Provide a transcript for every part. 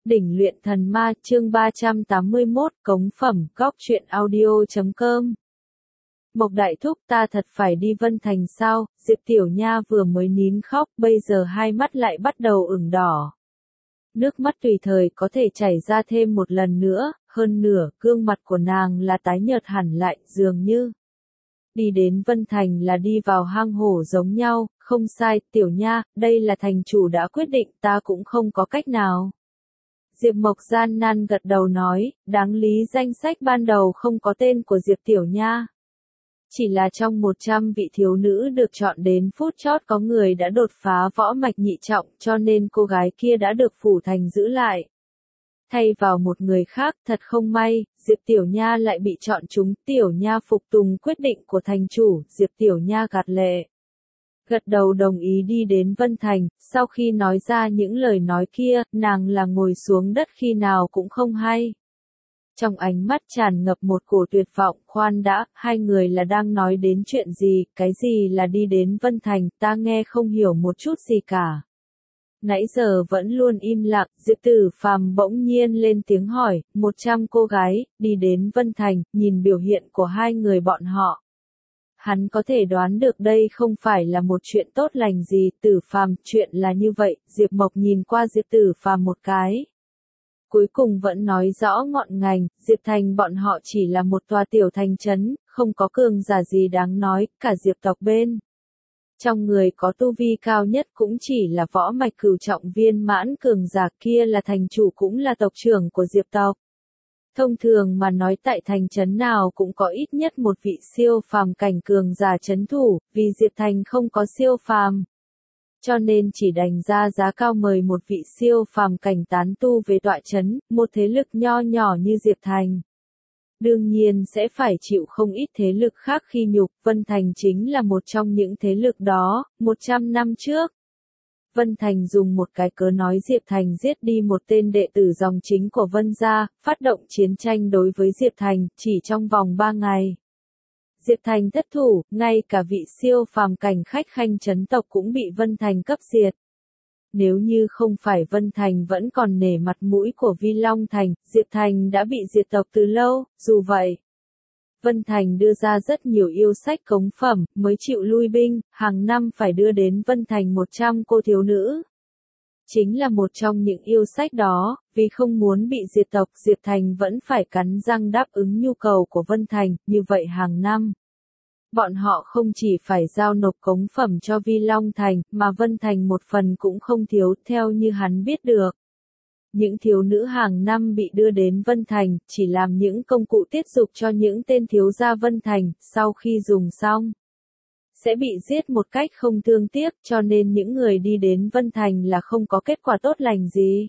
Đỉnh luyện thần ma chương 381 cống phẩm góc truyện audio.com. Mộc đại thúc ta thật phải đi Vân Thành sao? Diệp Tiểu Nha vừa mới nín khóc, bây giờ hai mắt lại bắt đầu ửng đỏ. Nước mắt tùy thời có thể chảy ra thêm một lần nữa, hơn nửa gương mặt của nàng là tái nhợt hẳn lại, dường như đi đến Vân Thành là đi vào hang hổ giống nhau. Không sai, Tiểu Nha, đây là thành chủ đã quyết định, ta cũng không có cách nào. Diệp Mộc gian nan gật đầu nói, đáng lý danh sách ban đầu không có tên của Diệp Tiểu Nha. Chỉ là trong 100 vị thiếu nữ được chọn đến phút chót có người đã đột phá võ mạch nhị trọng, cho nên cô gái kia đã được phủ thành giữ lại. Thay vào một người khác, thật không may, Diệp Tiểu Nha lại bị chọn chúng. Tiểu Nha phục tùng quyết định của thành chủ, Diệp Tiểu Nha gạt lệ. Gật đầu đồng ý đi đến Vân Thành. Sau khi nói ra những lời nói kia, nàng là ngồi xuống đất khi nào cũng không hay. Trong ánh mắt tràn ngập một cổ tuyệt vọng. Khoan đã, hai người là đang nói đến chuyện gì? Cái gì là đi đến Vân Thành? Ta nghe không hiểu một chút gì cả. Nãy giờ vẫn luôn im lặng, Diệp Tử Phàm bỗng nhiên lên tiếng hỏi, 100 cô gái, đi đến Vân Thành, nhìn biểu hiện của hai người bọn họ. Hắn có thể đoán được đây không phải là một chuyện tốt lành gì. Tử Phàm, chuyện là như vậy. Diệp Mộc nhìn qua Diệp Tử Phàm một cái. Cuối cùng vẫn nói rõ ngọn ngành, Diệp Thành bọn họ chỉ là một tòa tiểu thành trấn, không có cường giả gì đáng nói, cả Diệp tộc bên. Trong người có tu vi cao nhất cũng chỉ là võ mạch cửu trọng viên mãn cường giả, kia là thành chủ cũng là tộc trưởng của Diệp tộc. Thông thường mà nói tại thành trấn nào cũng có ít nhất một vị siêu phàm cảnh cường giả trấn thủ, vì Diệp Thành không có siêu phàm. Cho nên chỉ đành ra giá cao mời một vị siêu phàm cảnh tán tu về tọa trấn, một thế lực nho nhỏ như Diệp Thành. Đương nhiên sẽ phải chịu không ít thế lực khác khi nhục. Vân Thành chính là một trong những thế lực đó. 100 năm trước, Vân Thành dùng một cái cớ nói Diệp Thành giết đi một tên đệ tử dòng chính của Vân gia, phát động chiến tranh đối với Diệp Thành, chỉ trong vòng 3 ngày. Diệp Thành thất thủ, ngay cả vị siêu phàm cảnh khách khanh trấn tộc cũng bị Vân Thành cấp diệt. Nếu như không phải Vân Thành vẫn còn nể mặt mũi của Vi Long Thành, Diệp Thành đã bị diệt tộc từ lâu. Dù vậy, Vân Thành đưa ra rất nhiều yêu sách cống phẩm, mới chịu lui binh, hàng năm phải đưa đến Vân Thành 100 cô thiếu nữ. Chính là một trong những yêu sách đó, vì không muốn bị diệt tộc, Diệp Thành vẫn phải cắn răng đáp ứng nhu cầu của Vân Thành, như vậy hàng năm. Bọn họ không chỉ phải giao nộp cống phẩm cho Vi Long Thành, mà Vân Thành một phần cũng không thiếu. Theo như hắn biết được, những thiếu nữ hàng năm bị đưa đến Vân Thành, chỉ làm những công cụ tiết dục cho những tên thiếu gia Vân Thành, sau khi dùng xong, sẽ bị giết một cách không thương tiếc, cho nên những người đi đến Vân Thành là không có kết quả tốt lành gì.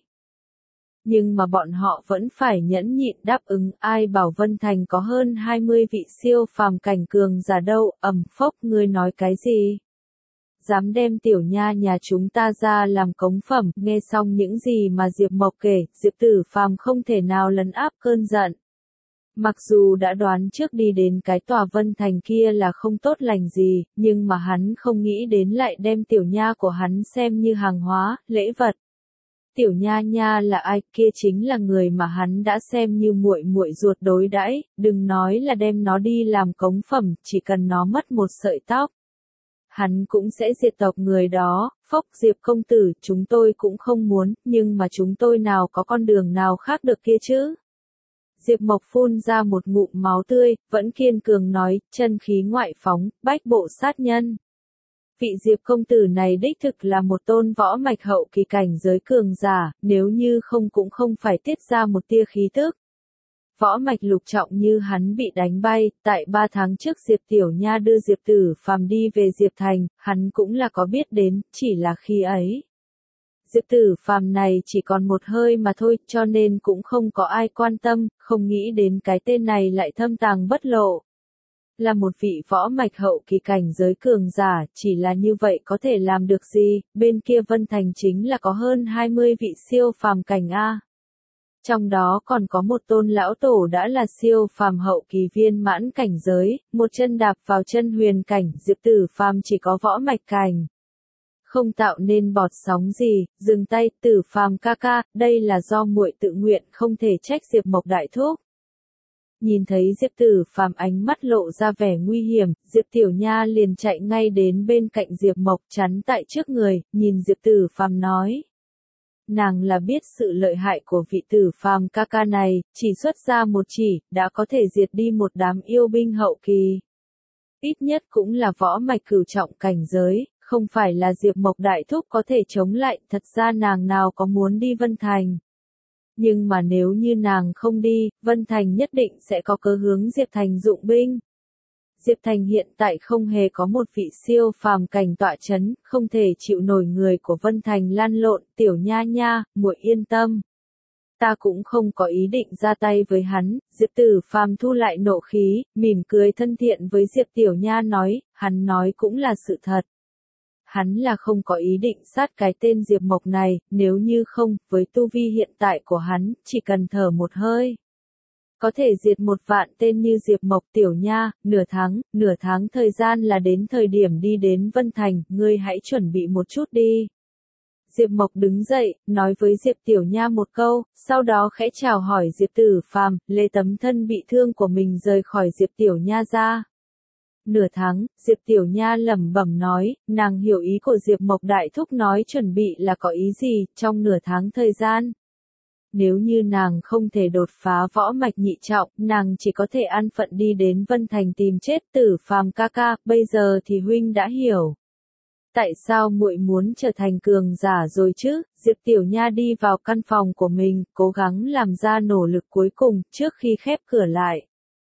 Nhưng mà bọn họ vẫn phải nhẫn nhịn đáp ứng. Ai bảo Vân Thành có hơn 20 vị siêu phàm cảnh cường giả đâu. Phốc, ngươi nói cái gì? Dám đem Tiểu Nha nhà chúng ta ra làm cống phẩm. Nghe xong những gì mà Diệp Mộc kể, Diệp Tử Phàm không thể nào lấn áp cơn giận. Mặc dù đã đoán trước đi đến cái tòa Vân Thành kia là không tốt lành gì, nhưng mà hắn không nghĩ đến lại đem Tiểu Nha của hắn xem như hàng hóa, lễ vật. Tiểu Nha Nha là ai? Kia chính là người mà hắn đã xem như muội muội ruột đối đãi, đừng nói là đem nó đi làm cống phẩm, chỉ cần nó mất một sợi tóc, hắn cũng sẽ diệt tộc người đó. Phốc, Diệp công tử, chúng tôi cũng không muốn, nhưng mà chúng tôi nào có con đường nào khác được kia chứ? Diệp Mộc phun ra một ngụm máu tươi, vẫn kiên cường nói, chân khí ngoại phóng, bách bộ sát nhân. Vị Diệp công tử này đích thực là một tôn võ mạch hậu kỳ cảnh giới cường giả, nếu như không cũng không phải tiết ra một tia khí tức. Võ mạch lục trọng như hắn bị đánh bay. Tại 3 tháng trước Diệp Tiểu Nha đưa Diệp Tử Phàm đi về Diệp Thành, hắn cũng là có biết đến, chỉ là khi ấy Diệp Tử Phàm này chỉ còn một hơi mà thôi, cho nên cũng không có ai quan tâm, không nghĩ đến cái tên này lại thâm tàng bất lộ. Là một vị võ mạch hậu kỳ cảnh giới cường giả, chỉ là như vậy có thể làm được gì? Bên kia Vân Thành chính là có hơn 20 vị siêu phàm cảnh A. Trong đó còn có một tôn lão tổ đã là siêu phàm hậu kỳ viên mãn cảnh giới, một chân đạp vào chân huyền cảnh. Diệp Tử Phàm chỉ có võ mạch cảnh. không tạo nên bọt sóng gì, dừng tay, Tử Phàm ca ca, đây là do muội tự nguyện, không thể trách Diệp Mộc đại thúc. Nhìn thấy Diệp Tử Phàm ánh mắt lộ ra vẻ nguy hiểm, Diệp Tiểu Nha liền chạy ngay đến bên cạnh Diệp Mộc chắn tại trước người, nhìn Diệp Tử Phàm nói. Nàng là biết sự lợi hại của vị Tử Phàm ca ca này, chỉ xuất ra một chỉ, đã có thể diệt đi một đám yêu binh hậu kỳ. Ít nhất cũng là võ mạch cửu trọng cảnh giới, không phải là Diệp Mộc đại thúc có thể chống lại, thật ra nàng nào có muốn đi Vân Thành. Nhưng mà nếu như nàng không đi, Vân Thành nhất định sẽ có cớ hướng Diệp Thành dụng binh. Diệp Thành hiện tại không hề có một vị siêu phàm cảnh tọa chấn, không thể chịu nổi người của Vân Thành lan lộn, Tiểu Nha nha, muội yên tâm. Ta cũng không có ý định ra tay với hắn, Diệp Tử Phàm thu lại nộ khí, mỉm cười thân thiện với Diệp Tiểu Nha nói, hắn nói cũng là sự thật. Hắn là không có ý định sát cái tên Diệp Mộc này, nếu như không, với tu vi hiện tại của hắn, chỉ cần thở một hơi. Có thể diệt một vạn tên như Diệp Mộc. Tiểu Nha, nửa tháng thời gian là đến thời điểm đi đến Vân Thành, ngươi hãy chuẩn bị một chút đi. Diệp Mộc đứng dậy, nói với Diệp Tiểu Nha một câu, sau đó khẽ chào hỏi Diệp Tử Phàm, lê tấm thân bị thương của mình rời khỏi Diệp Tiểu Nha ra. Nửa tháng, Diệp Tiểu Nha lẩm bẩm nói, nàng hiểu ý của Diệp Mộc đại thúc nói chuẩn bị là có ý gì, trong nửa tháng thời gian. Nếu như nàng không thể đột phá võ mạch nhị trọng, nàng chỉ có thể an phận đi đến Vân Thành tìm chết. Tử Phàm ca ca, bây giờ thì huynh đã hiểu. Tại sao muội muốn trở thành cường giả rồi chứ? Diệp Tiểu Nha đi vào căn phòng của mình, cố gắng làm ra nỗ lực cuối cùng, trước khi khép cửa lại.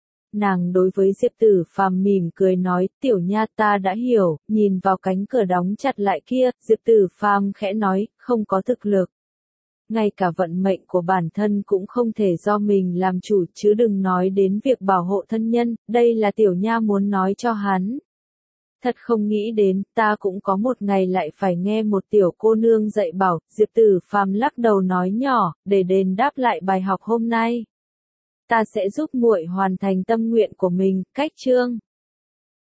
Nàng đối với Diệp Tử Phàm mỉm cười nói, Tiểu Nha ta đã hiểu, nhìn vào cánh cửa đóng chặt lại kia, Diệp Tử Phàm khẽ nói, không có thực lực. Ngay cả vận mệnh của bản thân cũng không thể do mình làm chủ, chứ đừng nói đến việc bảo hộ thân nhân, đây là Tiểu Nha muốn nói cho hắn. Thật không nghĩ đến, ta cũng có một ngày lại phải nghe một tiểu cô nương dạy bảo, Diệp Tử Phàm lắc đầu nói nhỏ, để đền đáp lại bài học hôm nay. Ta sẽ giúp muội hoàn thành tâm nguyện của mình, cách chương.